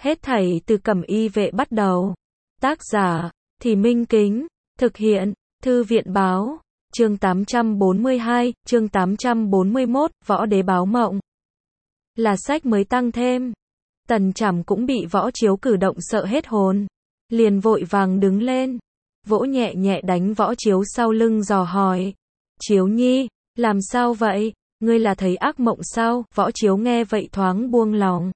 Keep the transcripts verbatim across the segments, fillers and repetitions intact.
Hết thảy từ Cẩm Y Vệ bắt đầu. Tác giả, Thì Minh Kính. Thực hiện, Thư viện Báo. Chương tám trăm bốn mươi hai, chương tám trăm bốn mươi mốt, Võ Đế báo mộng. Là sách mới tăng thêm. Tần Trảm cũng bị Võ Chiếu cử động sợ hết hồn. Liền vội vàng đứng lên. Vỗ nhẹ nhẹ đánh Võ Chiếu sau lưng dò hỏi. Chiếu nhi, làm sao vậy? Ngươi là thấy ác mộng sao? Võ Chiếu nghe vậy thoáng buông lòng.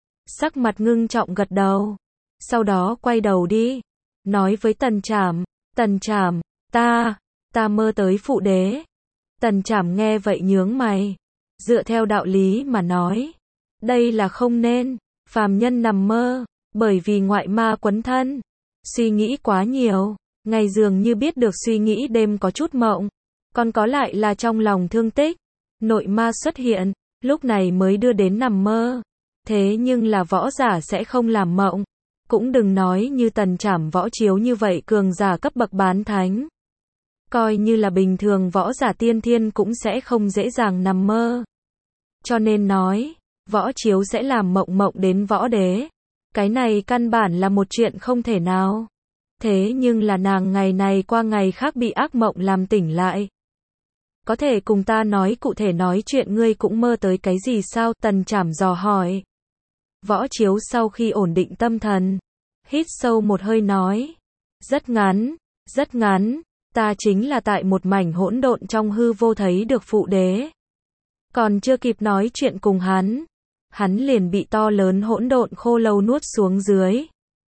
Sắc mặt ngưng trọng gật đầu. Sau đó quay đầu đi. Nói với Tần Trảm. Tần Trảm, ta, ta mơ tới phụ đế. Tần Trảm nghe vậy nhướng mày. Dựa theo đạo lý mà nói. Đây là không nên. Phàm nhân nằm mơ. Bởi vì ngoại ma quấn thân. Suy nghĩ quá nhiều. Ngày dường như biết được suy nghĩ đêm có chút mộng. Còn có lại là trong lòng thương tích. Nội ma xuất hiện. Lúc này mới đưa đến nằm mơ. Thế nhưng là võ giả sẽ không làm mộng. Cũng đừng nói như Tần Trảm Võ Chiếu như vậy cường giả cấp bậc bán thánh. Coi như là bình thường võ giả tiên thiên cũng sẽ không dễ dàng nằm mơ. Cho nên nói, Võ Chiếu sẽ làm mộng mộng đến võ đế. Cái này căn bản là một chuyện không thể nào. Thế nhưng là nàng ngày này qua ngày khác bị ác mộng làm tỉnh lại. Có thể cùng ta nói cụ thể nói chuyện ngươi cũng mơ tới cái gì sao? Tần Trảm dò hỏi. Võ Chiếu sau khi ổn định tâm thần, hít sâu một hơi nói. Rất ngắn, rất ngắn, ta chính là tại một mảnh hỗn độn trong hư vô thấy được phụ đế. Còn chưa kịp nói chuyện cùng hắn, hắn liền bị to lớn hỗn độn khô lâu nuốt xuống dưới.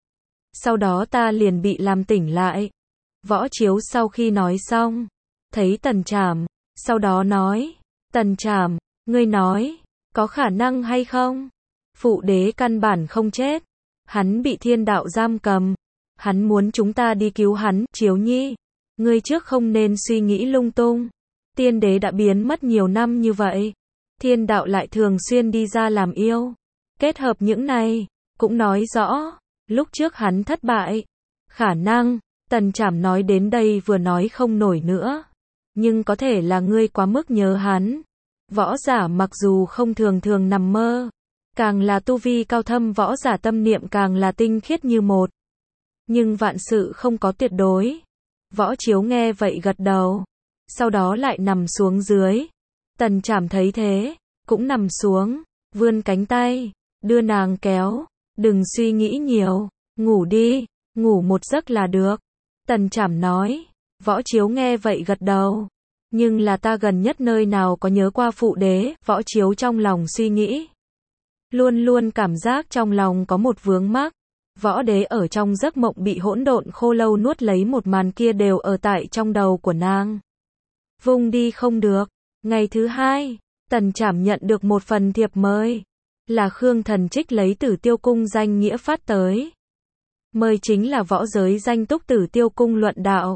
Sau đó ta liền bị làm tỉnh lại. Võ Chiếu sau khi nói xong, thấy Tần Trảm, sau đó nói. Tần Trảm, ngươi nói, có khả năng hay không? Phụ đế căn bản không chết. Hắn bị thiên đạo giam cầm. Hắn muốn chúng ta đi cứu hắn. Chiếu nhi, ngươi trước không nên suy nghĩ lung tung. Tiên đế đã biến mất nhiều năm như vậy. Thiên đạo lại thường xuyên đi ra làm yêu. Kết hợp những này, cũng nói rõ, lúc trước hắn thất bại. Khả năng, Tần Trảm nói đến đây vừa nói không nổi nữa. Nhưng có thể là ngươi quá mức nhớ hắn. Võ giả mặc dù không thường thường nằm mơ. Càng là tu vi cao thâm võ giả tâm niệm càng là tinh khiết như một. Nhưng vạn sự không có tuyệt đối. Võ Chiếu nghe vậy gật đầu. Sau đó lại nằm xuống dưới. Tần Trảm thấy thế, cũng nằm xuống, vươn cánh tay, đưa nàng kéo. Đừng suy nghĩ nhiều, ngủ đi, ngủ một giấc là được. Tần Trảm nói. Võ Chiếu nghe vậy gật đầu. Nhưng là ta gần nhất nơi nào có nhớ qua phụ đế? Võ Chiếu trong lòng suy nghĩ. Luôn luôn cảm giác trong lòng có một vướng mắc. Võ đế ở trong giấc mộng bị hỗn độn khô lâu nuốt lấy một màn kia đều ở tại trong đầu của nàng. Vung đi không được. Ngày thứ hai, Tần Trảm nhận được một phần thiệp mời. Là Khương Thần Trích lấy Tử Tiêu Cung danh nghĩa phát tới. Mời chính là võ giới danh túc Tử Tiêu Cung luận đạo.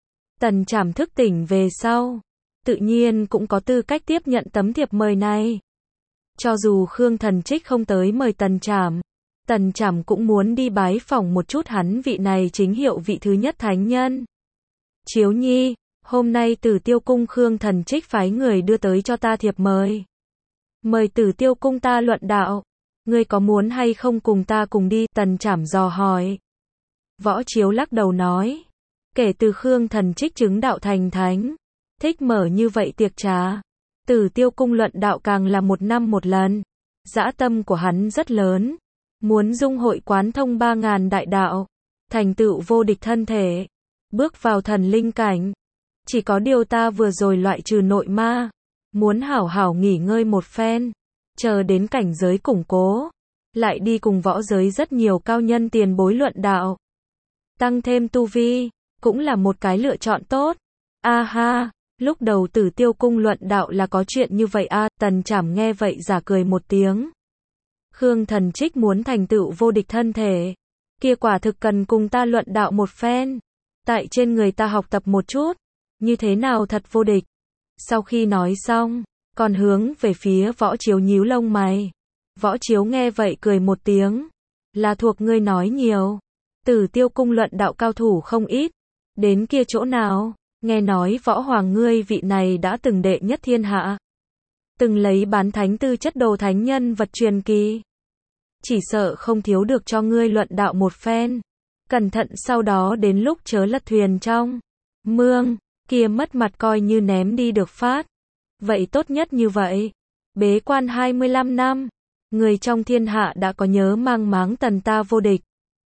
Tần Trảm thức tỉnh về sau. Tự nhiên cũng có tư cách tiếp nhận tấm thiệp mời này. Cho dù Khương Thần Trích không tới mời Tần Trảm, Tần Trảm cũng muốn đi bái phỏng một chút hắn vị này chính hiệu vị thứ nhất thánh nhân. Chiếu nhi, hôm nay Tử Tiêu Cung Khương Thần Trích phái người đưa tới cho ta thiệp mời. Mời Tử Tiêu Cung ta luận đạo. Ngươi có muốn hay không cùng ta cùng đi? Tần Trảm dò hỏi. Võ Chiếu lắc đầu nói. Kể từ Khương Thần Trích chứng đạo thành thánh, thích mở như vậy tiệc trà. Tử Tiêu Cung luận đạo càng là một năm một lần. Dã tâm của hắn rất lớn. Muốn dung hội quán thông ba ngàn đại đạo. Thành tựu vô địch thân thể. Bước vào thần linh cảnh. Chỉ có điều ta vừa rồi loại trừ nội ma. Muốn hảo hảo nghỉ ngơi một phen. Chờ đến cảnh giới củng cố. Lại đi cùng võ giới rất nhiều cao nhân tiền bối luận đạo. Tăng thêm tu vi. Cũng là một cái lựa chọn tốt. A ha. Lúc đầu Tử Tiêu Cung luận đạo là có chuyện như vậy a. Tần Trảm nghe vậy giả cười một tiếng. Khương Thần Trích muốn thành tựu vô địch thân thể. Kia quả thực cần cùng ta luận đạo một phen. Tại trên người ta học tập một chút. Như thế nào thật vô địch. Sau khi nói xong, còn hướng về phía Võ Chiếu nhíu lông mày. Võ Chiếu nghe vậy cười một tiếng. Là thuộc ngươi nói nhiều. Tử Tiêu Cung luận đạo cao thủ không ít. Đến kia chỗ nào? Nghe nói võ hoàng ngươi vị này đã từng đệ nhất thiên hạ. Từng lấy bán thánh tư chất đồ thánh nhân vật truyền kỳ. chỉ sợ không thiếu được cho ngươi luận đạo một phen. Cẩn thận sau đó đến lúc chớ lật thuyền trong mương, kia mất mặt coi như ném đi được phát. Vậy tốt nhất như vậy. Bế quan hai mươi lăm năm, người trong thiên hạ đã có nhớ mang máng tần ta vô địch.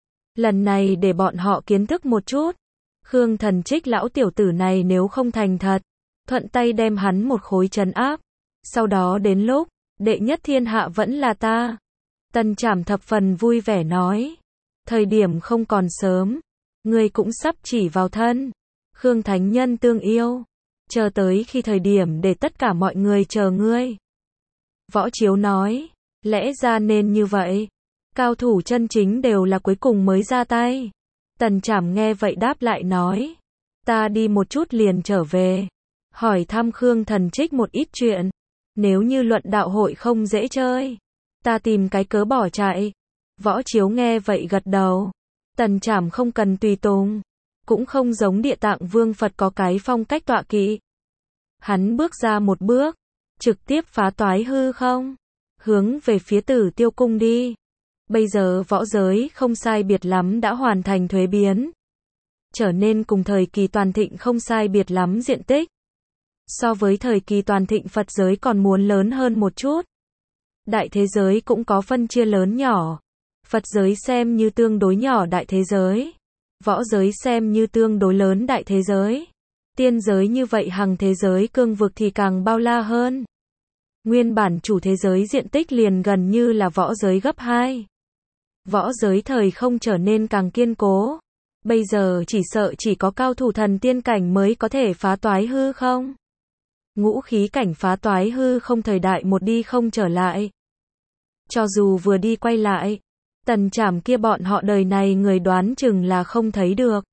Lần này để bọn họ kiến thức một chút. Khương Thần Trích lão tiểu tử này nếu không thành thật, thuận tay đem hắn một khối trấn áp. Sau đó đến lúc, đệ nhất thiên hạ vẫn là ta. Tần Trảm thập phần vui vẻ nói. Thời điểm không còn sớm, ngươi cũng sắp chỉ vào thân. Khương Thánh Nhân tương yêu. Chờ tới khi thời điểm để tất cả mọi người chờ ngươi. Võ Chiếu nói, lẽ ra nên như vậy. Cao thủ chân chính đều là cuối cùng mới ra tay. Tần Trảm nghe vậy đáp lại nói, ta đi một chút liền trở về. Hỏi thăm Khương Thần Trích một ít chuyện. Nếu như luận đạo hội không dễ chơi, ta tìm cái cớ bỏ chạy. Võ Chiếu nghe vậy gật đầu. Tần Trảm không cần tùy tùng, cũng không giống Địa Tạng Vương Phật có cái phong cách tọa kỵ. Hắn bước ra một bước, trực tiếp phá toái hư không, hướng về phía Tử Tiêu Cung đi. Bây giờ võ giới không sai biệt lắm đã hoàn thành thuế biến, trở nên cùng thời kỳ toàn thịnh không sai biệt lắm diện tích. So với thời kỳ toàn thịnh Phật giới còn muốn lớn hơn một chút. Đại thế giới cũng có phân chia lớn nhỏ. Phật giới xem như tương đối nhỏ đại thế giới. Võ giới xem như tương đối lớn đại thế giới. Tiên giới như vậy hằng thế giới cương vực thì càng bao la hơn. Nguyên bản chủ thế giới diện tích liền gần như là võ giới gấp hai. Võ giới thời không trở nên càng kiên cố. Bây giờ chỉ sợ chỉ có cao thủ thần tiên cảnh mới có thể phá toái hư không. Ngũ khí cảnh phá toái hư không thời đại một đi không trở lại. Cho dù vừa đi quay lại, Tần Trảm kia bọn họ đời này người đoán chừng là không thấy được.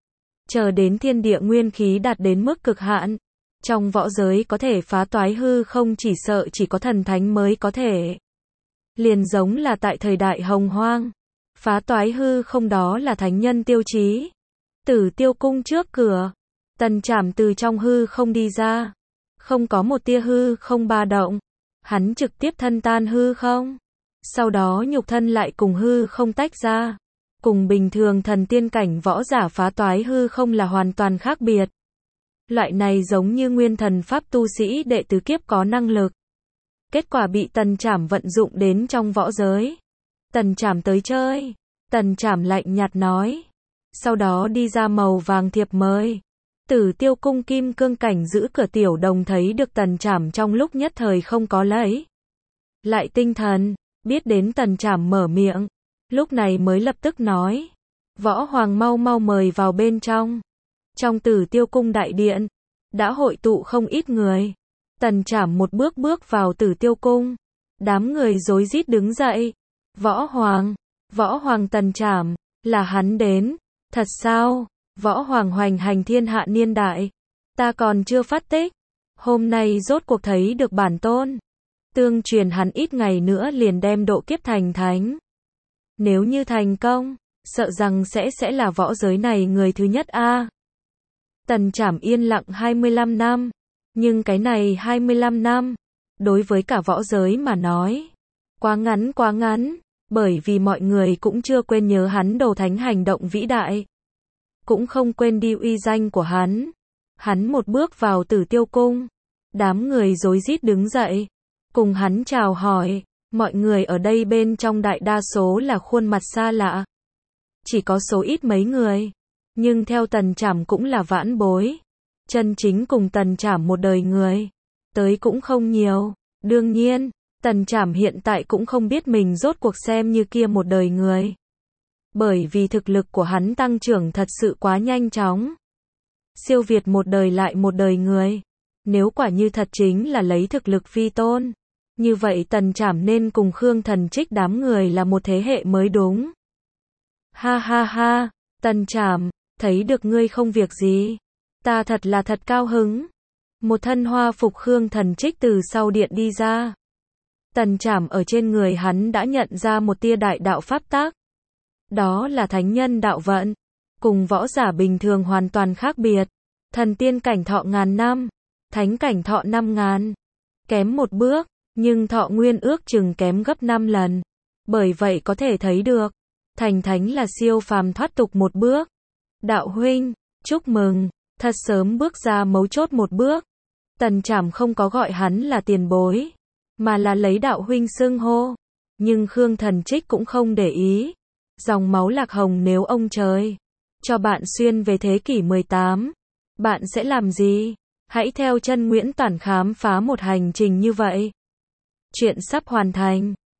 Chờ đến thiên địa nguyên khí đạt đến mức cực hạn, trong võ giới có thể phá toái hư không chỉ sợ chỉ có thần thánh mới có thể. Liền giống là tại thời đại hồng hoang, phá toái hư không đó là thánh nhân tiêu chí. Tử Tiêu Cung trước cửa, Tần Trảm từ trong hư không đi ra, không có một tia hư không ba động, hắn trực tiếp thân tan hư không. Sau đó nhục thân lại cùng hư không tách ra. Cùng bình thường thần tiên cảnh võ giả phá toái hư không là hoàn toàn khác biệt. Loại này giống như nguyên thần pháp tu sĩ đệ tứ kiếp có năng lực. Kết quả bị Tần Trảm vận dụng đến trong võ giới. Tần Trảm tới chơi. Tần Trảm lạnh nhạt nói. Sau đó đi ra màu vàng thiệp mời. Tử Tiêu Cung kim cương cảnh giữ cửa tiểu đồng thấy được Tần Trảm trong lúc nhất thời không có lấy lại tinh thần. Biết đến Tần Trảm mở miệng, lúc này mới lập tức nói, Võ Hoàng mau mau mời vào bên trong. Trong Tử Tiêu Cung đại điện, đã hội tụ không ít người. Tần Trảm một bước bước vào Tử Tiêu Cung, đám người rối rít đứng dậy. Võ Hoàng, Võ Hoàng Tần Trảm, là hắn đến, thật sao? Võ Hoàng hoành hành thiên hạ niên đại, ta còn chưa phát tích, hôm nay rốt cuộc thấy được bản tôn. Tương truyền hắn ít ngày nữa liền đem độ kiếp thành thánh. Nếu như thành công, sợ rằng sẽ sẽ là võ giới này người thứ nhất a. À. Tần Trảm yên lặng hai mươi lăm năm, nhưng cái này hai mươi lăm năm, đối với cả võ giới mà nói, quá ngắn quá ngắn, bởi vì mọi người cũng chưa quên nhớ hắn đồ thánh hành động vĩ đại, cũng không quên đi uy danh của hắn. Hắn một bước vào Tử Tiêu Cung, đám người rối rít đứng dậy, cùng hắn chào hỏi. Mọi người ở đây bên trong đại đa số là khuôn mặt xa lạ, chỉ có số ít mấy người, nhưng theo Tần Trảm cũng là vãn bối, chân chính cùng Tần Trảm một đời người, tới cũng không nhiều. Đương nhiên, Tần Trảm hiện tại cũng không biết mình rốt cuộc xem như kia một đời người, bởi vì thực lực của hắn tăng trưởng thật sự quá nhanh chóng, siêu việt một đời lại một đời người. Nếu quả như thật chính là lấy thực lực vi tôn, như vậy Tần Trảm nên cùng Khương Thần Trích đám người là một thế hệ mới đúng. Ha ha ha, Tần Trảm, thấy được ngươi không việc gì, ta thật là thật cao hứng. Một thân hoa phục Khương Thần Trích từ sau điện đi ra. Tần Trảm ở trên người hắn đã nhận ra một tia đại đạo pháp tác. Đó là thánh nhân đạo vận, cùng võ giả bình thường hoàn toàn khác biệt. Thần tiên cảnh thọ ngàn năm, thánh cảnh thọ năm ngàn. Kém một bước, nhưng thọ nguyên ước chừng kém gấp năm lần. Bởi vậy có thể thấy được, thành thánh là siêu phàm thoát tục một bước. Đạo huynh, chúc mừng, thật sớm bước ra mấu chốt một bước. Tần Trảm không có gọi hắn là tiền bối, mà là lấy đạo huynh xưng hô. Nhưng Khương Thần Trích cũng không để ý. Dòng máu Lạc Hồng nếu ông trời cho bạn xuyên về thế kỷ mười tám, bạn sẽ làm gì? Hãy theo chân Nguyễn Toản khám phá một hành trình như vậy. Chuyện sắp hoàn thành.